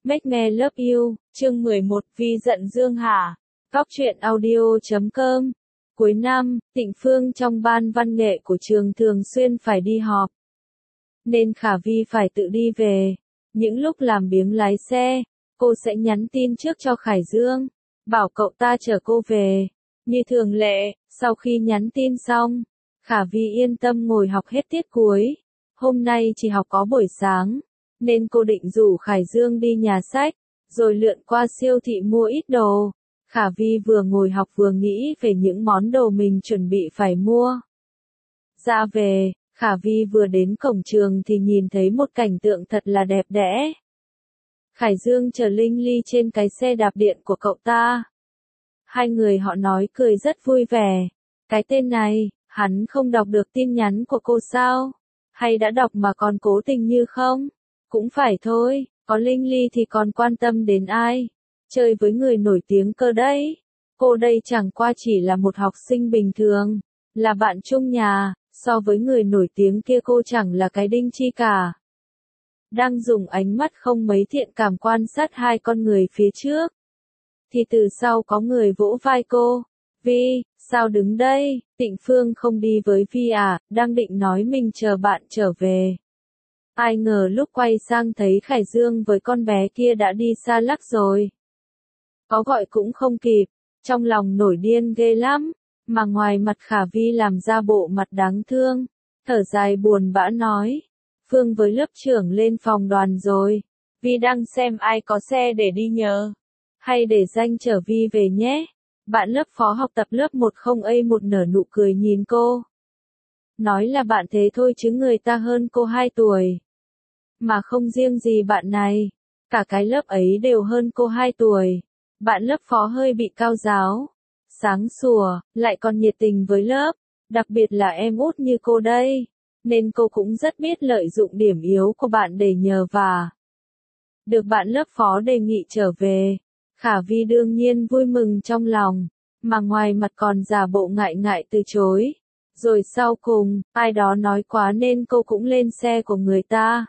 Make Me Love You, chương 11, Vi giận Dương hả? Góc truyện audio.com. Cuối năm, Tịnh Phương trong ban văn nghệ của trường thường xuyên phải đi họp. Nên Khả Vi phải tự đi về. Những lúc làm biếng lái xe, cô sẽ nhắn tin trước cho Khải Dương, bảo cậu ta chở cô về. Như thường lệ, sau khi nhắn tin xong, Khả Vi yên tâm ngồi học hết tiết cuối. Hôm nay chỉ học có buổi sáng, nên cô định rủ Khải Dương đi nhà sách, rồi lượn qua siêu thị mua ít đồ. Khả Vi vừa ngồi học vừa nghĩ về những món đồ mình chuẩn bị phải mua. Ra về, Khả Vi vừa đến cổng trường thì nhìn thấy một cảnh tượng thật là đẹp đẽ. Khải Dương chở Linh Ly trên cái xe đạp điện của cậu ta. Hai người họ nói cười rất vui vẻ. Cái tên này, hắn không đọc được tin nhắn của cô sao? Hay đã đọc mà còn cố tình như không? Cũng phải thôi, có Linh Ly thì còn quan tâm đến ai? Chơi với người nổi tiếng cơ đấy. Cô đây chẳng qua chỉ là một học sinh bình thường, là bạn chung nhà, so với người nổi tiếng kia cô chẳng là cái đinh chi cả. Đang dùng ánh mắt không mấy thiện cảm quan sát hai con người phía trước, thì từ sau có người vỗ vai cô. Vi, sao đứng đây? Tịnh Phương không đi với Vi à? Đang định nói mình chờ bạn trở về. Ai ngờ lúc quay sang thấy Khải Dương với con bé kia đã đi xa lắc rồi. Có gọi cũng không kịp, trong lòng nổi điên ghê lắm, mà ngoài mặt Khả Vi làm ra bộ mặt đáng thương, thở dài buồn bã nói. Phương với lớp trưởng lên phòng đoàn rồi, Vi đang xem ai có xe để đi nhờ. Hay để Danh chở Vi về nhé. Bạn lớp phó học tập lớp 10A1 nở nụ cười nhìn cô. Nói là bạn thế thôi chứ người ta hơn cô 2 tuổi. Mà không riêng gì bạn này, cả cái lớp ấy đều hơn cô 2 tuổi. Bạn lớp phó hơi bị cao giáo, sáng sủa, lại còn nhiệt tình với lớp, đặc biệt là em út như cô đây, nên cô cũng rất biết lợi dụng điểm yếu của bạn để nhờ vả. Được bạn lớp phó đề nghị trở về, Khả Vi đương nhiên vui mừng trong lòng, mà ngoài mặt còn giả bộ ngại ngại từ chối. Rồi sau cùng, ai đó nói quá nên cô cũng lên xe của người ta.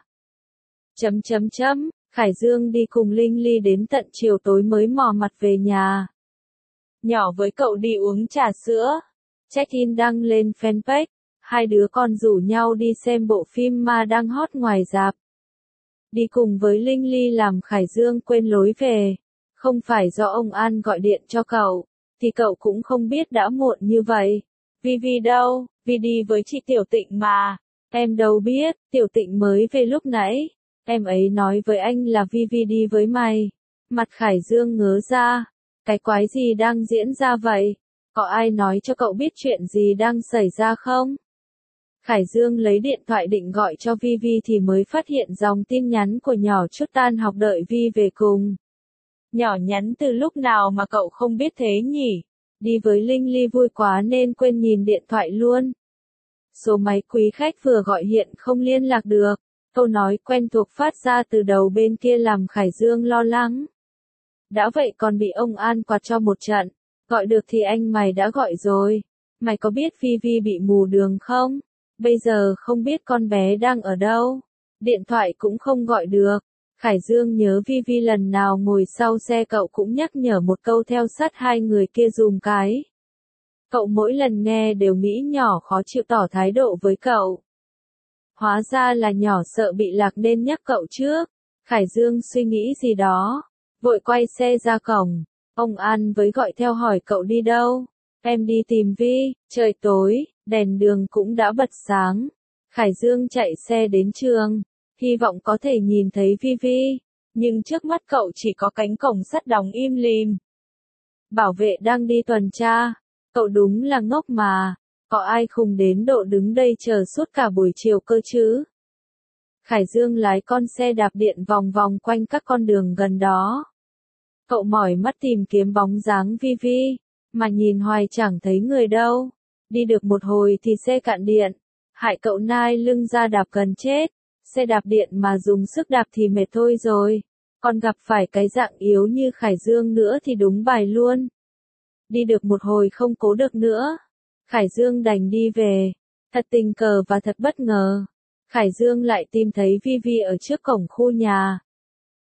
Khải Dương đi cùng Linh Ly đến tận chiều tối mới mò mặt về nhà. Nhỏ với cậu đi uống trà sữa. Check-in đăng lên fanpage. Hai đứa con rủ nhau đi xem bộ phim ma đang hot ngoài rạp. Đi cùng với Linh Ly làm Khải Dương quên lối về. Không phải do ông An gọi điện cho cậu, thì cậu cũng không biết đã muộn như vậy. Vi đâu? Vi đi với chị Tiểu Tịnh mà. Em đâu biết, Tiểu Tịnh mới về lúc nãy. Em ấy nói với anh là Vi đi với mày. Mặt Khải Dương ngớ ra. Cái quái gì đang diễn ra vậy? Có ai nói cho cậu biết chuyện gì đang xảy ra không? Khải Dương lấy điện thoại định gọi cho Vi thì mới phát hiện dòng tin nhắn của nhỏ chút tan học đợi Vi về cùng. Nhỏ nhắn từ lúc nào mà cậu không biết thế nhỉ? Đi với Linh Ly vui quá nên quên nhìn điện thoại luôn. Số máy quý khách vừa gọi hiện không liên lạc được. Câu nói quen thuộc phát ra từ đầu bên kia làm Khải Dương lo lắng. Đã vậy còn bị ông An quạt cho một trận. Gọi được thì anh mày đã gọi rồi. Mày có biết Vi bị mù đường không? Bây giờ không biết con bé đang ở đâu. Điện thoại cũng không gọi được. Khải Dương nhớ Vi lần nào ngồi sau xe cậu cũng nhắc nhở một câu theo sát hai người kia dùm cái. Cậu mỗi lần nghe đều nghĩ nhỏ khó chịu tỏ thái độ với cậu. Hóa ra là nhỏ sợ bị lạc nên nhắc cậu trước. Khải Dương suy nghĩ gì đó, vội quay xe ra cổng. Ông An với gọi theo hỏi cậu đi đâu. Em đi tìm Vi. Trời tối, đèn đường cũng đã bật sáng. Khải Dương chạy xe đến trường, hy vọng có thể nhìn thấy Vi. Nhưng trước mắt cậu chỉ có cánh cổng sắt đóng im lìm. Bảo vệ đang đi tuần tra. Cậu đúng là ngốc mà. Có ai khùng đến độ đứng đây chờ suốt cả buổi chiều cơ chứ? Khải Dương lái con xe đạp điện vòng vòng quanh các con đường gần đó. Cậu mỏi mắt tìm kiếm bóng dáng Vi, mà nhìn hoài chẳng thấy người đâu. Đi được một hồi thì xe cạn điện. Hại cậu nai lưng ra đạp gần chết. Xe đạp điện mà dùng sức đạp thì mệt thôi rồi. Còn gặp phải cái dạng yếu như Khải Dương nữa thì đúng bài luôn. Đi được một hồi không cố được nữa. Khải Dương đành đi về. Thật tình cờ và thật bất ngờ. Khải Dương lại tìm thấy Vi ở trước cổng khu nhà.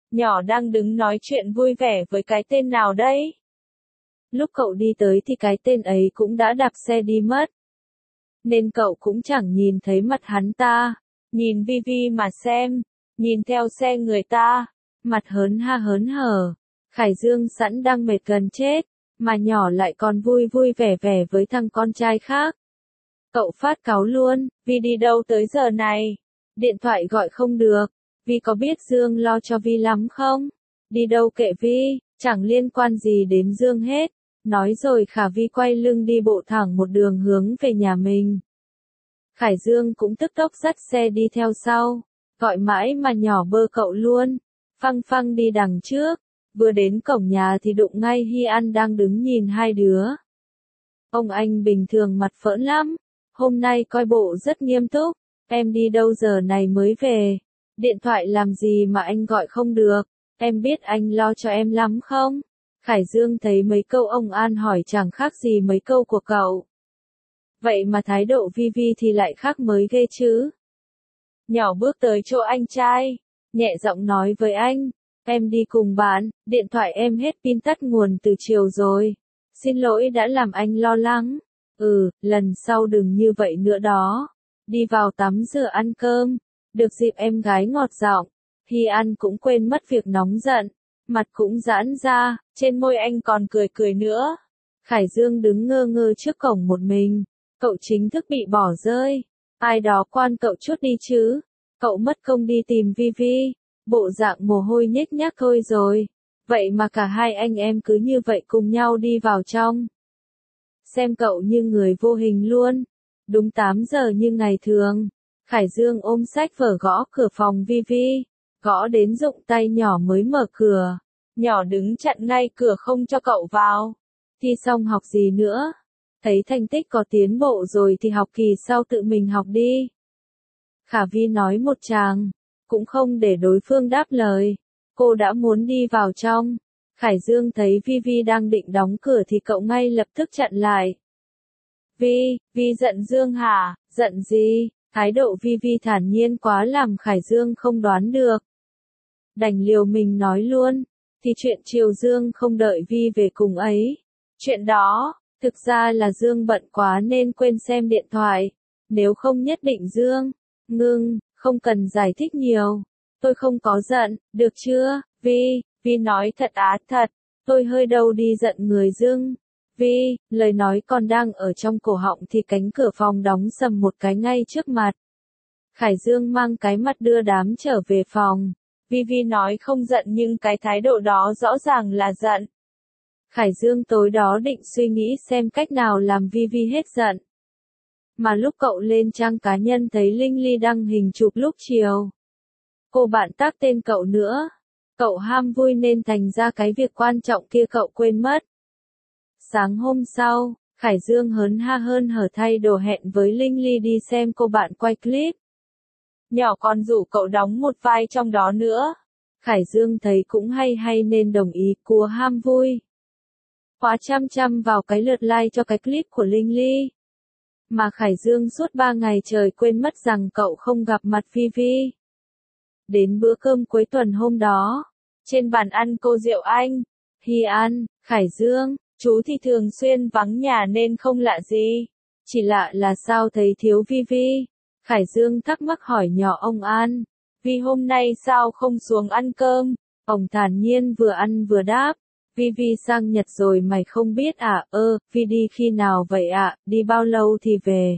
Nhỏ đang đứng nói chuyện vui vẻ với cái tên nào đấy? Lúc cậu đi tới thì cái tên ấy cũng đã đạp xe đi mất. Nên cậu cũng chẳng nhìn thấy mặt hắn ta. Nhìn Vi mà xem. Nhìn theo xe người ta. Mặt hớn ha hớn hở. Khải Dương sẵn đang mệt gần chết. Mà nhỏ lại còn vui vui vẻ vẻ với thằng con trai khác. Cậu phát cáu luôn. Vi đi đâu tới giờ này? Điện thoại gọi không được. Vi có biết Dương lo cho Vi lắm không? Đi đâu kệ Vi, chẳng liên quan gì đến Dương hết. Nói rồi Khả Vi quay lưng đi bộ thẳng một đường hướng về nhà mình. Khải Dương cũng tức tốc dắt xe đi theo sau. Gọi mãi mà nhỏ bơ cậu luôn. Phăng phăng đi đằng trước. Vừa đến cổng nhà thì đụng ngay Hy An đang đứng nhìn hai đứa. Ông anh bình thường mặt phỡn lắm. Hôm nay coi bộ rất nghiêm túc. Em đi đâu giờ này mới về? Điện thoại làm gì mà anh gọi không được? Em biết anh lo cho em lắm không? Khải Dương thấy mấy câu ông An hỏi chẳng khác gì mấy câu của cậu. Vậy mà thái độ Vi thì lại khác mới ghê chứ. Nhỏ bước tới chỗ anh trai. Nhẹ giọng nói với anh. Em đi cùng bạn, điện thoại em hết pin tắt nguồn từ chiều rồi. Xin lỗi đã làm anh lo lắng. Lần sau đừng như vậy nữa đó. Đi vào tắm rửa ăn cơm. Được dịp em gái ngọt giọng. Hy An cũng quên mất việc nóng giận. Mặt cũng giãn ra, trên môi anh còn cười cười nữa. Khải Dương đứng ngơ ngơ trước cổng một mình. Cậu chính thức bị bỏ rơi. Ai đó quan cậu chút đi chứ. Cậu mất công đi tìm Vi. Bộ dạng mồ hôi nhếch nhác thôi rồi. Vậy mà cả hai anh em cứ như vậy cùng nhau đi vào trong. Xem cậu như người vô hình luôn. Đúng 8 giờ như ngày thường. Khải Dương ôm sách vở gõ cửa phòng Vi. Gõ đến rụng tay nhỏ mới mở cửa. Nhỏ đứng chặn ngay cửa không cho cậu vào. Thi xong học gì nữa? Thấy thành tích có tiến bộ rồi thì học kỳ sau tự mình học đi. Khả Vi nói một tràng. Cũng không để đối phương đáp lời. Cô đã muốn đi vào trong. Khải Dương thấy Vi đang định đóng cửa thì cậu ngay lập tức chặn lại. Vi giận Dương hả? Giận gì? Thái độ Vi thản nhiên quá làm Khải Dương không đoán được. Đành liều mình nói luôn. Thì chuyện chiều Dương không đợi Vi về cùng ấy. Chuyện đó, thực ra là Dương bận quá nên quên xem điện thoại. Nếu không nhất định Dương. Ngưng, không cần giải thích nhiều. Tôi không có giận, được chưa? Vi nói thật á thật. Tôi hơi đâu đi giận người Dương. Lời nói còn đang ở trong cổ họng thì cánh cửa phòng đóng sầm một cái ngay trước mặt. Khải Dương mang cái mặt đưa đám trở về phòng. Vi nói không giận nhưng cái thái độ đó rõ ràng là giận. Khải Dương tối đó định suy nghĩ xem cách nào làm Vi hết giận. Mà lúc cậu lên trang cá nhân thấy Linh Ly đăng hình chụp lúc chiều. Cô bạn tác tên cậu nữa. Cậu ham vui nên thành ra cái việc quan trọng kia cậu quên mất. Sáng hôm sau, Khải Dương hớn ha hơn hở thay đồ hẹn với Linh Ly đi xem cô bạn quay clip. Nhỏ còn rủ cậu đóng một vai trong đó nữa. Khải Dương thấy cũng hay nên đồng ý cua ham vui. Khóa chăm vào cái lượt like cho cái clip của Linh Ly. Mà Khải Dương suốt 3 ngày trời quên mất rằng cậu không gặp mặt Vi. Đến bữa cơm cuối tuần hôm đó, trên bàn ăn cô Diệu Anh, Hy An, Khải Dương, chú thì thường xuyên vắng nhà nên không lạ gì. Chỉ lạ là sao thấy thiếu Vi. Khải Dương thắc mắc hỏi nhỏ ông An, Vi hôm nay sao không xuống ăn cơm? Ông thản nhiên vừa ăn vừa đáp, Vi sang Nhật rồi mày không biết à? Vi đi khi nào vậy ạ? Đi bao lâu thì về?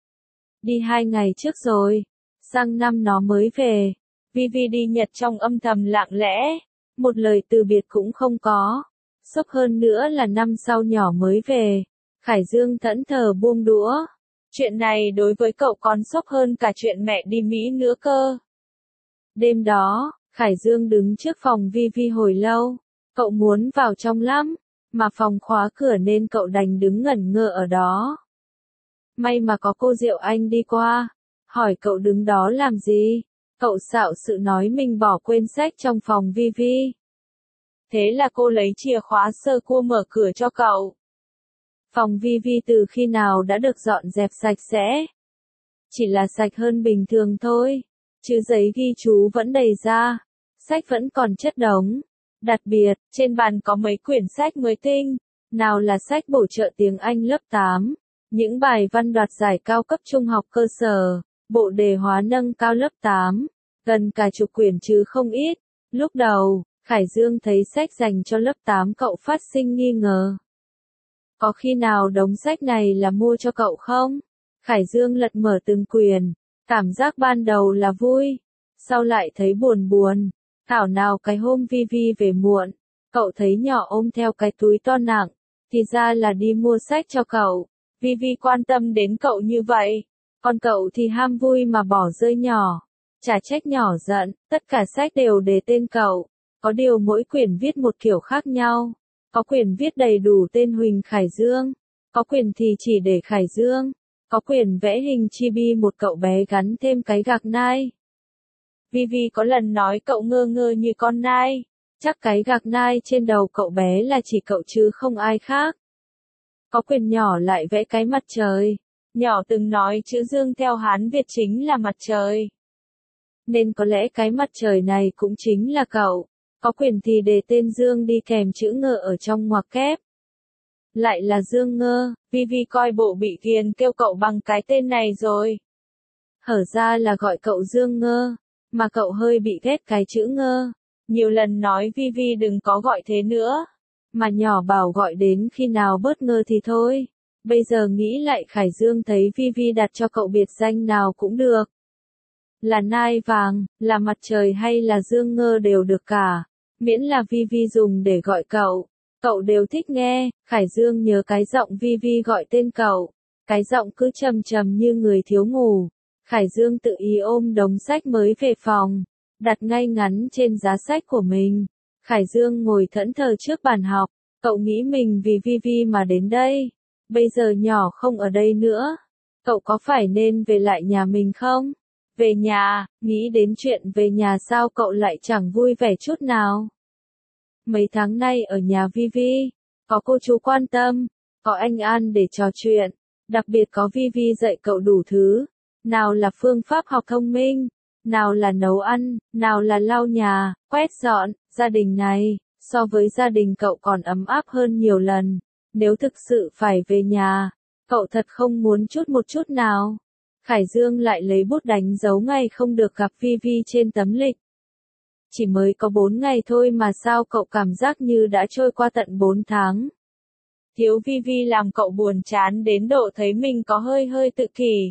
Đi 2 ngày trước rồi, sang năm nó mới về. Vi đi Nhật trong âm thầm lặng lẽ, một lời từ biệt cũng không có. Sốc hơn nữa là năm sau nhỏ mới về. Khải Dương thẫn thờ buông đũa. Chuyện này đối với cậu còn sốc hơn cả chuyện mẹ đi Mỹ nữa cơ. Đêm đó, Khải Dương đứng trước phòng Vi hồi lâu. Cậu muốn vào trong lắm, mà phòng khóa cửa nên cậu đành đứng ngẩn ngơ ở đó. May mà có cô Diệu Anh đi qua, hỏi cậu đứng đó làm gì. Cậu xạo sự nói mình bỏ quên sách trong phòng Vi. Thế là cô lấy chìa khóa sơ cua mở cửa cho cậu. Phòng Vi từ khi nào đã được dọn dẹp sạch sẽ. Chỉ là sạch hơn bình thường thôi, chứ giấy ghi chú vẫn đầy ra. sách vẫn còn chất đống. Đặc biệt, trên bàn có mấy quyển sách mới tinh, nào là sách bổ trợ tiếng Anh lớp 8, những bài văn đoạt giải cao cấp trung học cơ sở, bộ đề hóa nâng cao lớp 8, gần cả chục quyển chứ không ít. Lúc đầu, Khải Dương thấy sách dành cho lớp 8 cậu phát sinh nghi ngờ. Có khi nào đống sách này là mua cho cậu không? Khải Dương lật mở từng quyển, cảm giác ban đầu là vui, sau lại thấy buồn buồn. Thảo nào cái hôm Vi về muộn, cậu thấy nhỏ ôm theo cái túi to nặng, thì ra là đi mua sách cho cậu. Vi quan tâm đến cậu như vậy, còn cậu thì ham vui mà bỏ rơi nhỏ. Chả trách nhỏ giận, tất cả sách đều đề tên cậu, có điều mỗi quyển viết một kiểu khác nhau. Có quyển viết đầy đủ tên Huỳnh Khải Dương, có quyển thì chỉ để Khải Dương, có quyển vẽ hình chibi một cậu bé gắn thêm cái gạc nai. Vi có lần nói cậu ngơ ngơ như con nai, chắc cái gạc nai trên đầu cậu bé là chỉ cậu chứ không ai khác. Có quyển nhỏ lại vẽ cái mặt trời, nhỏ từng nói chữ Dương theo Hán Việt chính là mặt trời. Nên có lẽ cái mặt trời này cũng chính là cậu. Có quyển thì đề tên Dương đi kèm chữ ngơ ở trong ngoặc kép. Lại là Dương Ngơ, Vi coi bộ bị ghiền kêu cậu bằng cái tên này rồi. Hở ra là gọi cậu Dương Ngơ, mà cậu hơi bị ghét cái chữ ngơ. Nhiều lần nói Vi đừng có gọi thế nữa, mà nhỏ bảo gọi đến khi nào bớt ngơ thì thôi. Bây giờ nghĩ lại Khải Dương thấy Vi đặt cho cậu biệt danh nào cũng được. Là nai vàng, là mặt trời hay là Dương Ngơ đều được cả. Miễn là Vi dùng để gọi cậu đều thích nghe. Khải Dương nhớ cái giọng Vi gọi tên cậu, cái giọng cứ trầm trầm như người thiếu ngủ. Khải Dương tự ý ôm đống sách mới về phòng, đặt ngay ngắn trên giá sách của mình. Khải Dương ngồi thẫn thờ trước bàn học, cậu nghĩ mình vì Vi mà đến đây. Bây giờ nhỏ không ở đây nữa, cậu có phải nên về lại nhà mình không? Về nhà, nghĩ đến chuyện về nhà sao cậu lại chẳng vui vẻ chút nào. Mấy tháng nay ở nhà Vi, có cô chú quan tâm, có anh An để trò chuyện, đặc biệt có Vi dạy cậu đủ thứ. Nào là phương pháp học thông minh, nào là nấu ăn, nào là lau nhà, quét dọn. Gia đình này, so với gia đình cậu còn ấm áp hơn nhiều lần. Nếu thực sự phải về nhà, cậu thật không muốn một chút nào. Khải Dương lại lấy bút đánh dấu ngày không được gặp Vi trên tấm lịch. Chỉ mới có 4 ngày thôi mà sao cậu cảm giác như đã trôi qua tận 4 tháng. Thiếu Vi làm cậu buồn chán đến độ thấy mình có hơi tự kỷ.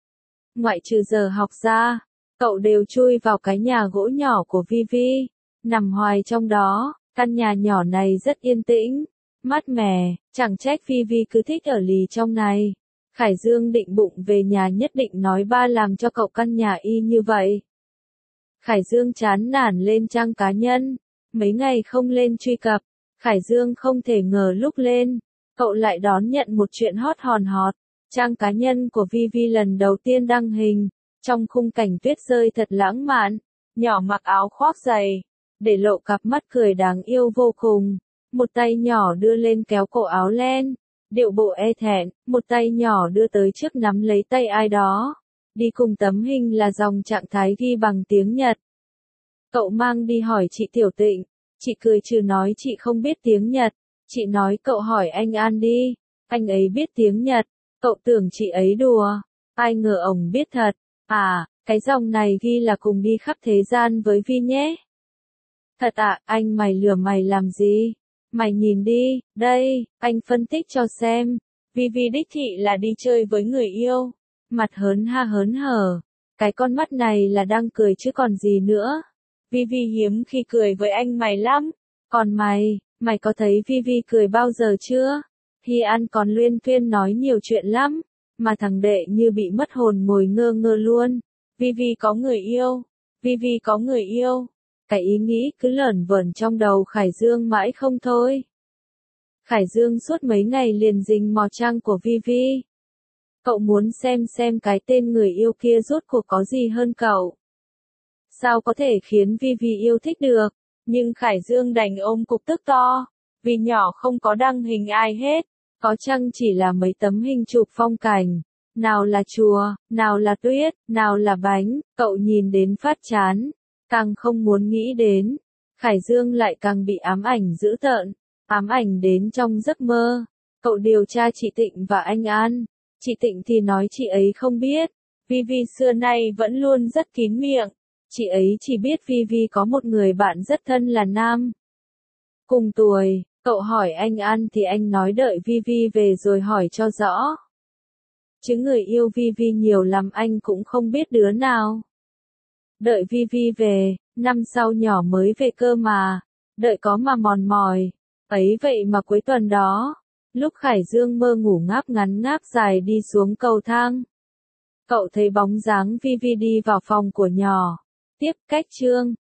Ngoại trừ giờ học ra, cậu đều chui vào cái nhà gỗ nhỏ của Vi, nằm hoài trong đó. Căn nhà nhỏ này rất yên tĩnh, mát mẻ, chẳng trách Vi cứ thích ở lì trong này. Khải Dương định bụng về nhà nhất định nói ba làm cho cậu căn nhà y như vậy. Khải Dương chán nản lên trang cá nhân, mấy ngày không lên truy cập. Khải Dương không thể ngờ lúc lên, cậu lại đón nhận một chuyện hot hòn hot. Trang cá nhân của Vi lần đầu tiên đăng hình, trong khung cảnh tuyết rơi thật lãng mạn, nhỏ mặc áo khoác dày, để lộ cặp mắt cười đáng yêu vô cùng. Một tay nhỏ đưa lên kéo cổ áo len, điệu bộ e thẹn, một tay nhỏ đưa tới trước nắm lấy tay ai đó. Đi cùng tấm hình là dòng trạng thái ghi bằng tiếng Nhật. Cậu mang đi hỏi chị Tiểu Tịnh, chị cười trừ nói chị không biết tiếng Nhật. Chị nói cậu hỏi anh An đi, anh ấy biết tiếng Nhật. Cậu tưởng chị ấy đùa, ai ngờ ổng biết thật. À, cái dòng này ghi là cùng đi khắp thế gian với Vi nhé. Thật à, anh mày lừa mày làm gì? Mày nhìn đi, đây, anh phân tích cho xem. Vi đích thị là đi chơi với người yêu. Mặt hớn ha hớn hở. Cái con mắt này là đang cười chứ còn gì nữa. Vi hiếm khi cười với anh mày lắm. Còn mày có thấy Vi cười bao giờ chưa? Hi An còn luyên thuyên nói nhiều chuyện lắm. Mà thằng đệ như bị mất hồn ngồi ngơ ngơ luôn. Vi có người yêu. Vi có người yêu. Cái ý nghĩ cứ lởn vởn trong đầu Khải Dương mãi không thôi. Khải Dương suốt mấy ngày liền rình mò trang của Vi. Cậu muốn xem cái tên người yêu kia rốt cuộc có gì hơn cậu. Sao có thể khiến Vi yêu thích được, nhưng Khải Dương đành ôm cục tức to, vì nhỏ không có đăng hình ai hết, có chăng chỉ là mấy tấm hình chụp phong cảnh, nào là chùa, nào là tuyết, nào là bánh, cậu nhìn đến phát chán. Càng không muốn nghĩ đến. Khải Dương lại càng bị ám ảnh dữ tợn. Ám ảnh đến trong giấc mơ. Cậu điều tra chị Tịnh và anh An. Chị Tịnh thì nói chị ấy không biết. Vivi xưa nay vẫn luôn rất kín miệng. Chị ấy chỉ biết Vivi có một người bạn rất thân là nam. Cùng tuổi, cậu hỏi anh An thì anh nói đợi Vivi về rồi hỏi cho rõ. Chứ người yêu Vivi nhiều lắm anh cũng không biết đứa nào. Đợi Vivi về, năm sau nhỏ mới về cơ mà. Đợi có mà mòn mỏi. Ấy vậy mà cuối tuần đó, lúc Khải Dương mơ ngủ ngáp ngắn ngáp dài đi xuống cầu thang. Cậu thấy bóng dáng Vivi đi vào phòng của nhỏ. Tiếp cách chương.